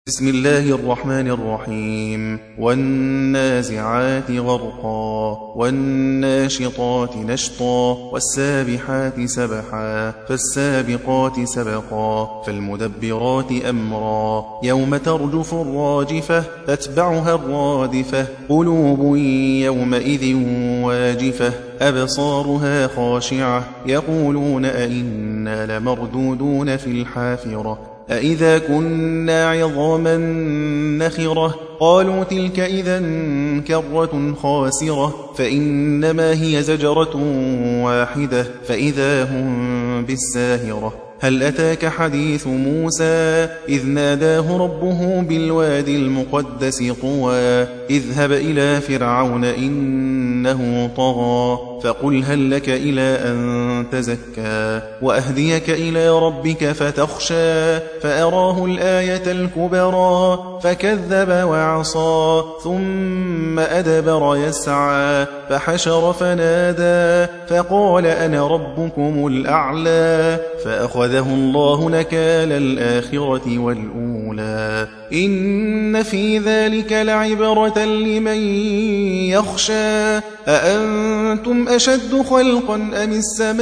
بسم الله الرحمن الرحيم والنازعات غرقا والناشطات نشطا والسابحات سبحا فالسابقات سبقا فالمدبرات أمرا يوم ترجف الراجفة تتبعها الرادفة قلوب يومئذ واجفة أبصارها خاشعة يقولون أئنا لمردودون في الحافرة أئذا كنا عظاما نخرة قالوا تلك إذا كرة خاسرة فإنما هي زجرة واحدة فإذا هم بالساهرة هل أتاك حديث موسى إذ ناداه ربه بالوادي المقدس طوى اذهب إلى فرعون إنه طغى فقل هل لك إلى أن تزكى وأهديك إلى ربك فتخشى فأراه الآية الكبرى فكذب وعصى ثم أدبر يسعى فحشر فنادى فقال أنا ربكم الأعلى فأخذه الله نكال الآخرة والأولى إن في ذلك لعبرة لمن يخشى أأنتم أشد خلقا أم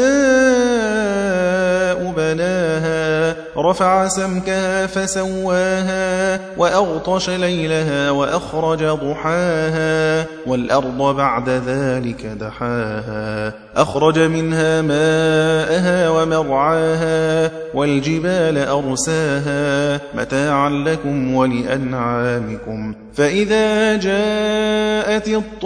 السماء بناها رفع سمكها فسواها وأغطش ليلها وأخرج ضحاها والأرض بعد ذلك دحاها أخرج منها ماءها ومرعاها والجبال أرساها متاعا لكم ولأنعامكم فإذا جاءت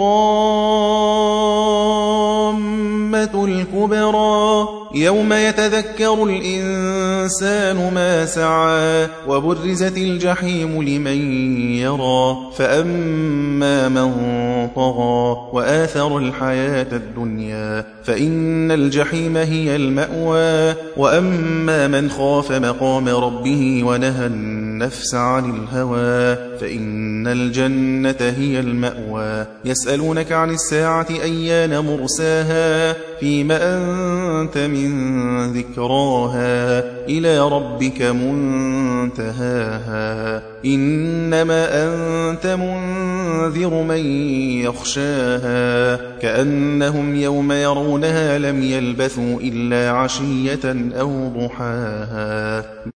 الطامة الكبرى يوم يتذكر الإنسان ما سعى وبرزت الجحيم لمن يرى فأما من طغى وآثر الحياة الدنيا فإن الجحيم هي المأوى وأما من خاف مقام ربه ونهى النفس عن الهوى فإن الجنة هي المأوى يسألونك عن الساعة أيان مرساها فيما أنت من ذكراها إلى ربك منتهاها إنما أنت منذر من يخشاها كأنهم يوم يرونها لم يلبثوا إلا عشية أو ضحاها